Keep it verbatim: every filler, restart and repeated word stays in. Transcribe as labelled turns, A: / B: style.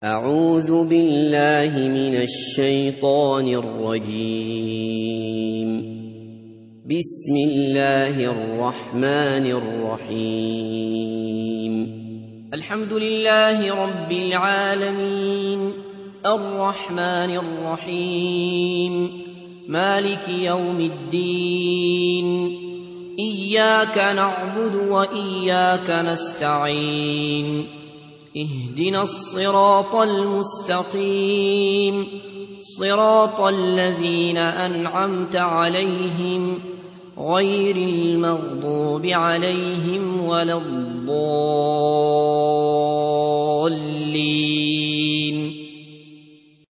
A: أعوذ بالله من الشيطان الرجيم. بسم الله الرحمن الرحيم. الحمد لله رب العالمين الرحمن الرحيم مالك يوم الدين. إياك نعبد وإياك نستعين. اهدنا الصراط المستقيم صراط الذين أنعمت عليهم غير المغضوب عليهم ولا الضالين.